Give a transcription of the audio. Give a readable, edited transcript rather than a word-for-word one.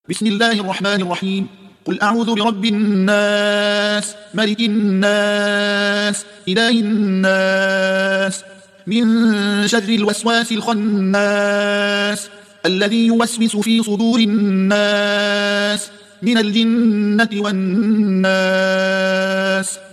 بسم الله الرحمن الرحيم. قل أعوذ برب الناس، ملك الناس، إله الناس، من شر الوسواس الخناس الذي يوسوس في صدور الناس من الجنة والناس.